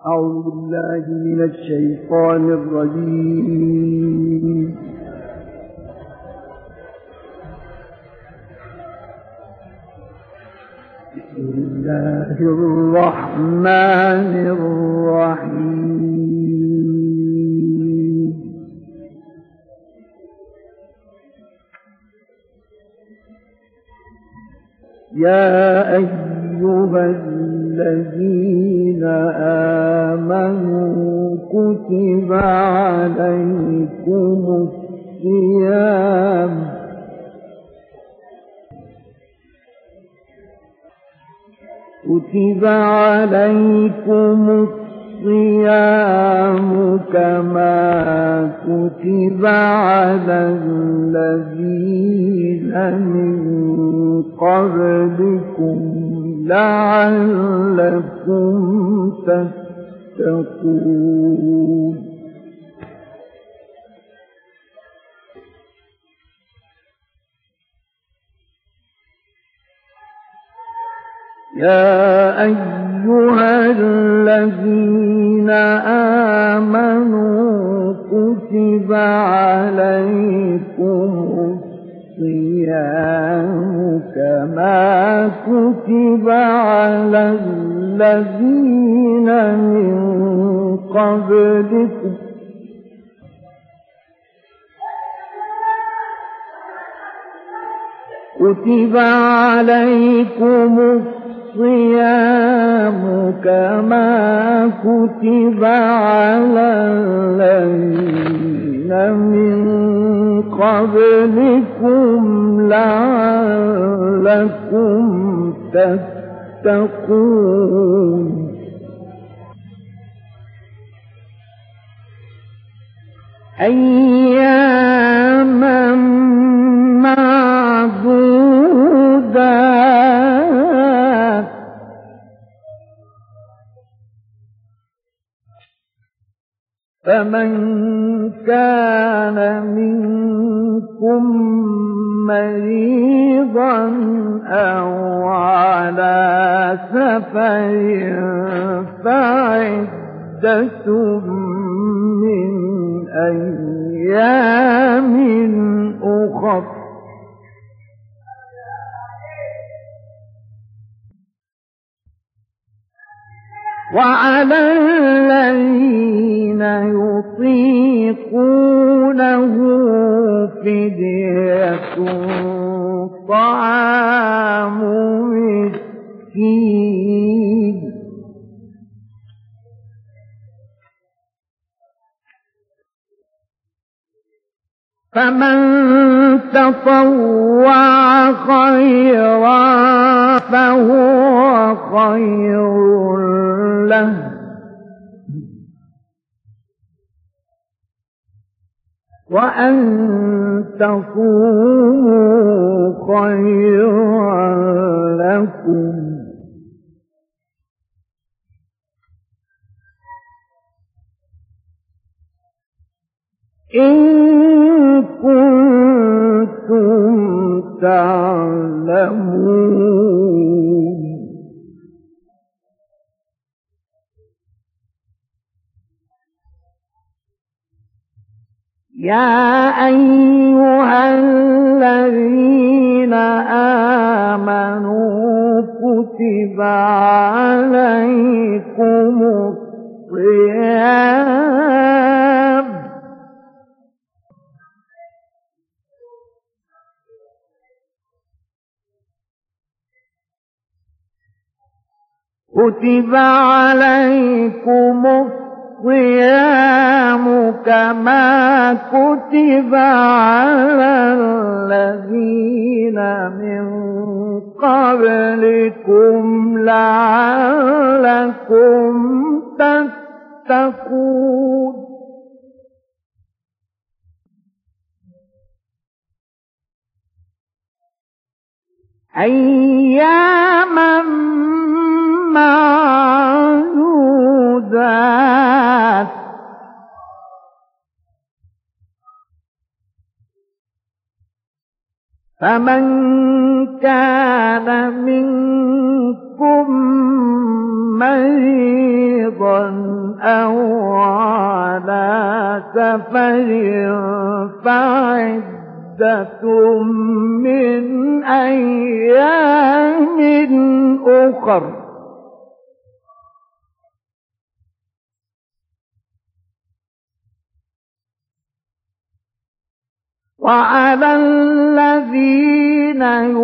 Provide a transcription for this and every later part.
أعوذ بالله من الشيطان الرجيم. بسم الله الرحمن الرحيم. يا أيها الذين آمنوا كتب عليكم الصيام كما كتب على الذين من قبلكم لعلكم تتقون. يا أيها الذين آمنوا كتب عليكم الصيام كما كتب على الذين من قبلكم كتب عليكم الصيام كما كتب على الذين من قبلكم لعلكم تتقون. أياما معدودات فمن كان منكم مريضا أو على سفر فعدة من أيام أخر وعلى الذين يطيقونه فدية طعام مسكين فمن تطوع خيرا فهو خير له وأن تصوموا خيرا لكم إن كنتم تعلمون. يا أيها الذين آمنوا كتب عليكم الصيام كتب عليكم الصيام كما كتب على الذين من قبلكم لعلكم تتقون. أياما معدودات فمن كان منكم منكم مريضا أو على سفر فعدة من أيام أخر وعلى الذين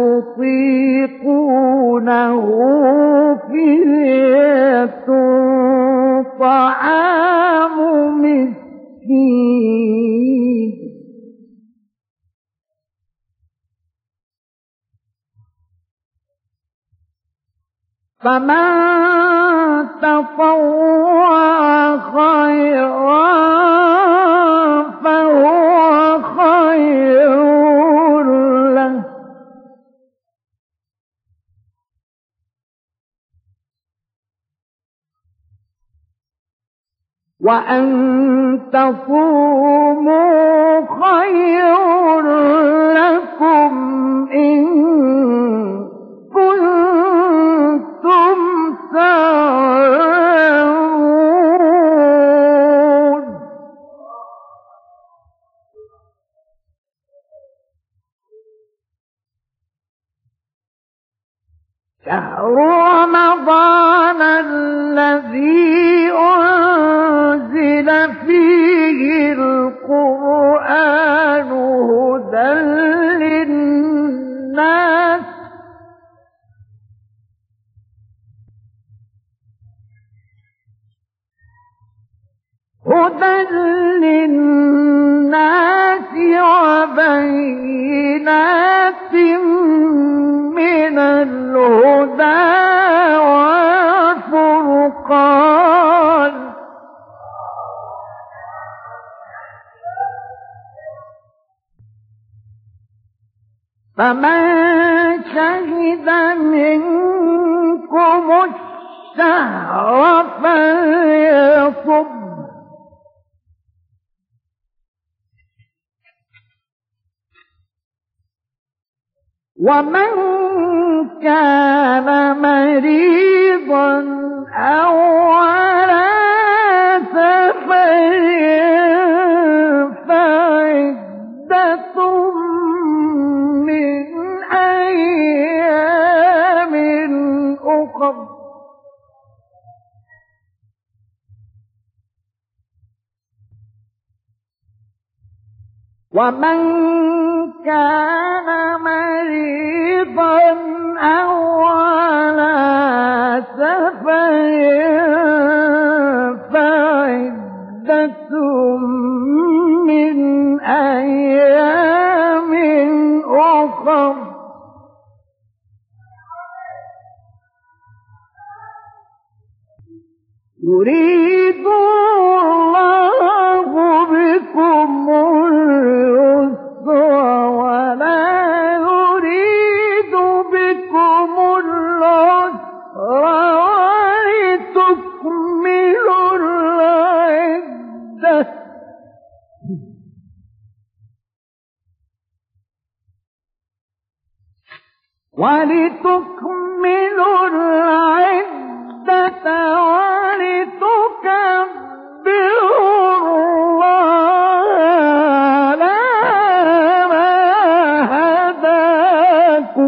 يطيقونه فدية طعام مسكين فمن تطوع خيرا فهو خير له وأن تصوموا خير لكم إن كنتم تعلمون شهر رمضان الذي أنزل فيه القرآن هدى للناس وبينات من الهدى والفرقان فمن شهد منكم الشهر فليصم ومن كان مريضا أو على سفر فعدة من أيام أخر ومن كان مريضا أو على سفر فعدة من أيام أخر يريد الله بكم اليسر ولا يريد بكم العسر ولتكملوا العدة ولتكبروا الله على ما هداكم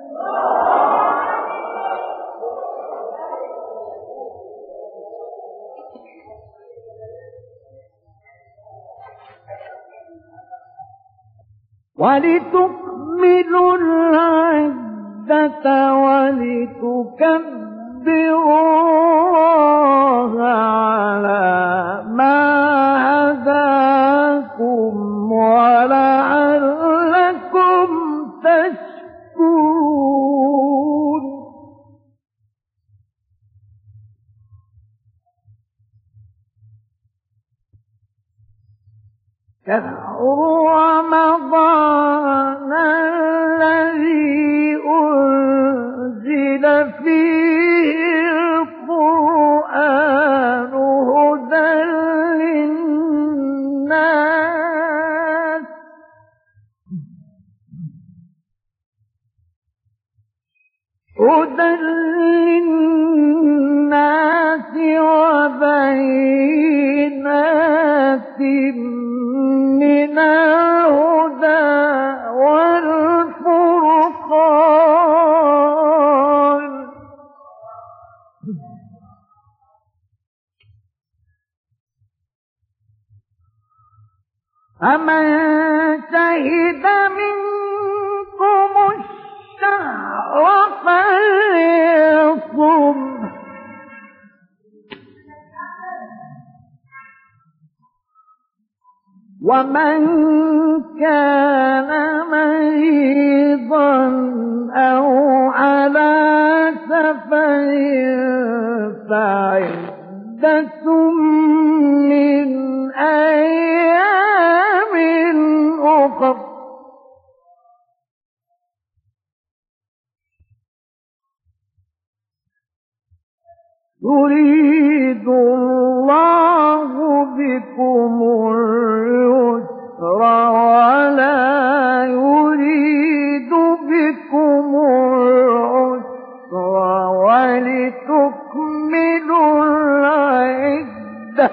ولتكملوا العدة ولتكبروا الله على ما هداكم ولعلكم تشكرون شهر رمضان الذي أنزل فيه القرآن هدى للناس هدى من الهدى والفرقان فمن شهد منكم الشهر فليصم ومن كان مريضا أو على سفر فعدة من أيام أخر يريد الله بكم اليسر ولا يريد بكم العسر ولتكملوا العدة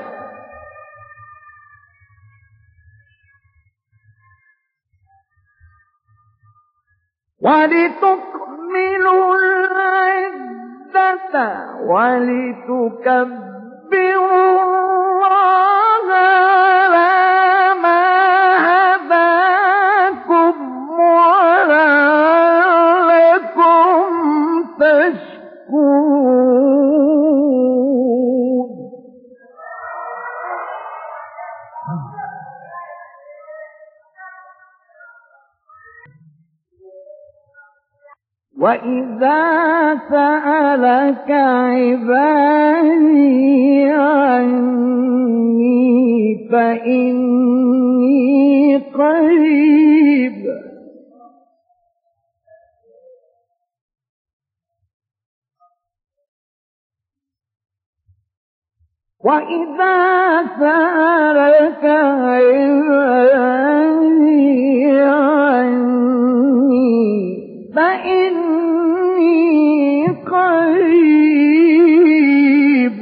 ولتكبروا الله على ما هداكم ولعلكم تشكرون وَإِذَا سَأَلَكَ عِبَادِي عَنِّي فَإِنِّي قَرِيبٌ وَإِذَا سَأَلَكَ عِبَادِي عَنِّي فإني قريب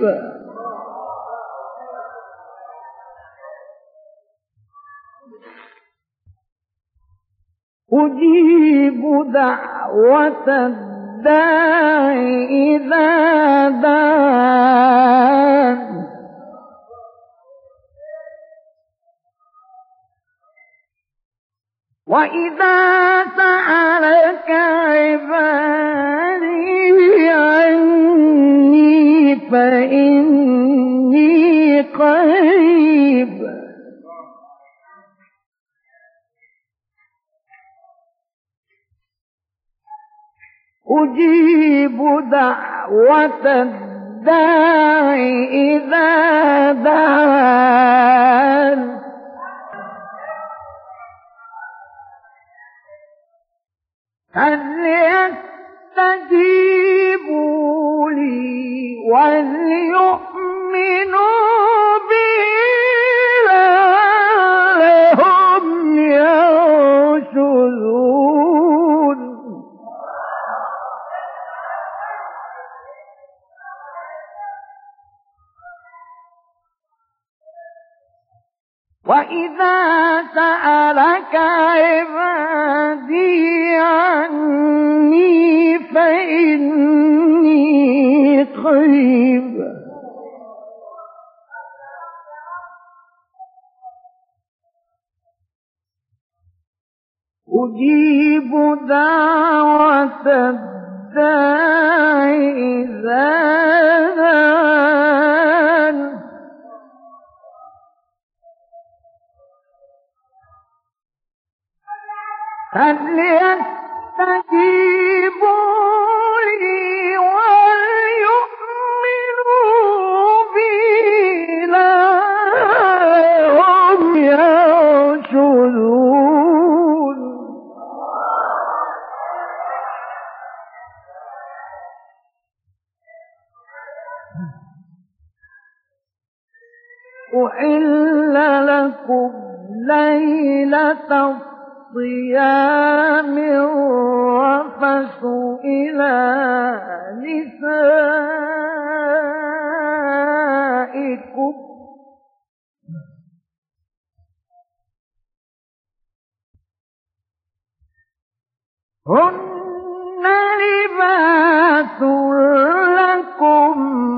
أجيب دعوة الداع إذا دعان وَإِذَا سَأَلَكَ عِبَادِي عَنِّي فَإِنِّي قَرِيبٌ أُجِيبُ دَعْوَةَ الدَّاعِ إِذَا دَعَانِ فليستجيبوا لي وليؤمنوا بي لعلهم يرشدون وَإِذَا سَأَلَكَ عِبَادِي عَنِّي فَإِنِّي قَرِيبٌ أُجِيبُ دَعْوَةَ الدَّاعِ إِذَا دَعَانِ فليستجيبوا لي وليؤمنوا بي لعلهم يرشدون أحل لكم ليلة الصيام الرفث إلى نسائكم هن لباس لكم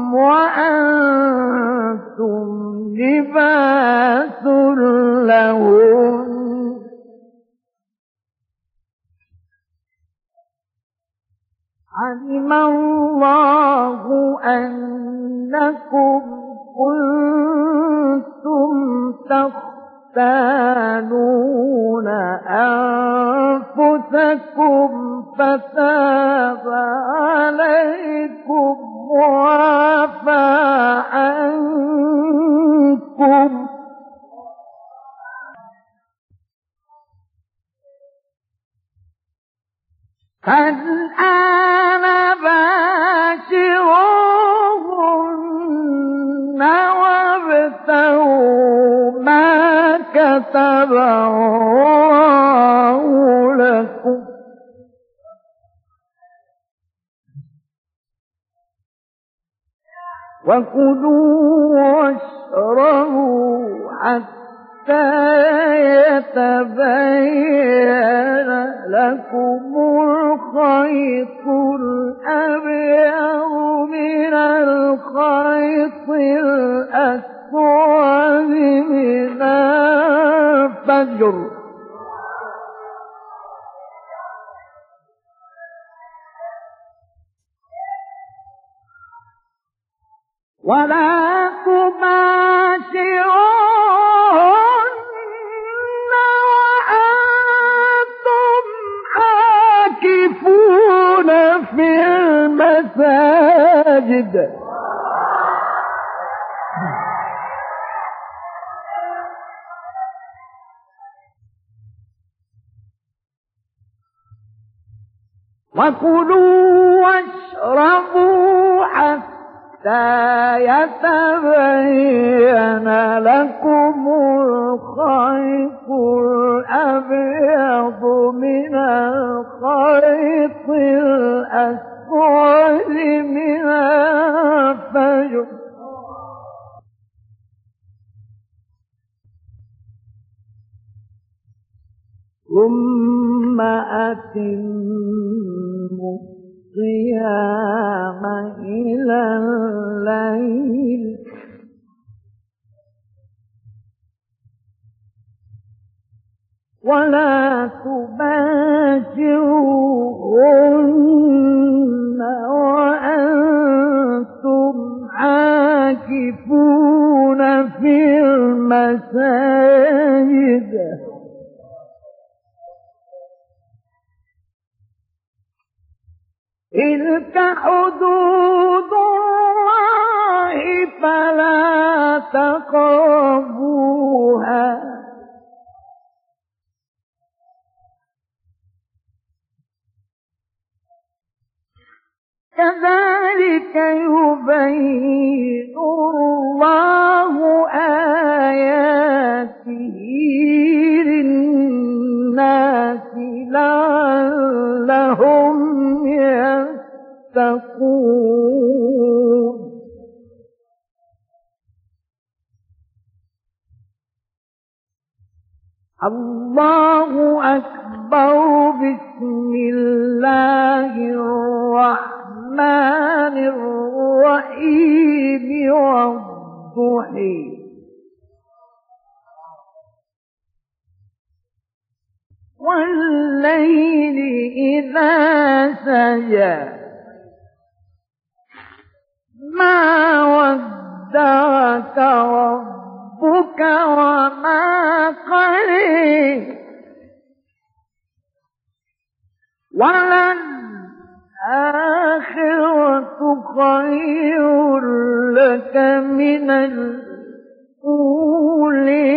وأنتم لباس لهن علم الله أنكم كنتم تختانون أنفسكم فتاب عليكم وعفى عنكم فالآن باشروهن وابتغوا ما كتب الله لكم وكلوا واشربوا حتى يتبين لكم الخيط الأبيض من الخيط الأسود من الفجر ولا تباشرون وأنتم عاكفون في المساجد وكلوا واشربوا حتى يتبين لكم الخيط الأبيض من الخيط الأسود من الفجر ثم أتموا الصيام إلى الليل ولا تباشروهن وأنتم عاكفون في المساجد تلك حدود الله فلا تقربوها كذلك يبين الله آياته للناس لعلهم يتقون الله أكبر بسم الله الرحمن الرحيم والضحى والليل إذا سجى ما ودعك ربك وما قلى وللآخرة خير لك من الأولى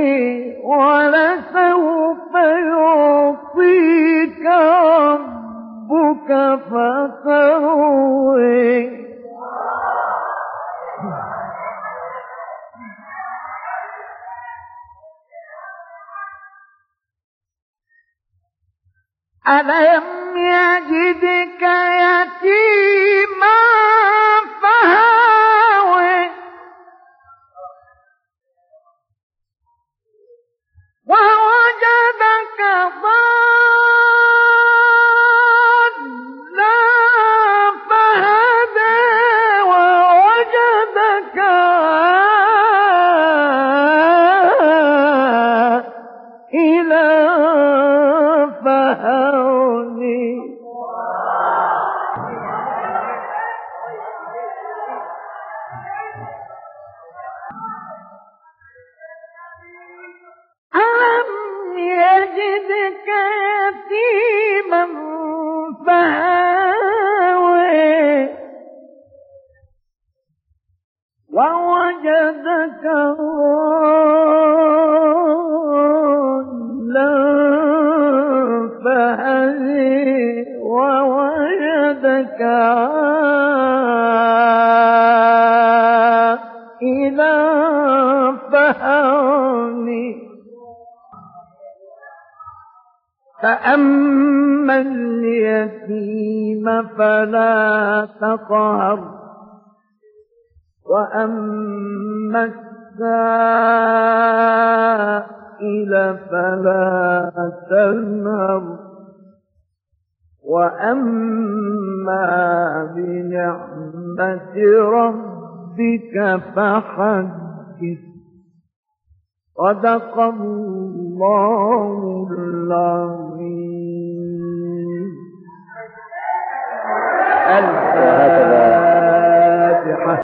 ولسوف يعطيك ربك فترضى ألم يجدك يتيما فآوى ووجدك ضالا ضالا فهدي ووجدك عائلا فأغني فأما اليتيم فلا تقهر وأما السائل فلا تنهر وأما بنعمة ربك فحدث. صدق الله العظيم.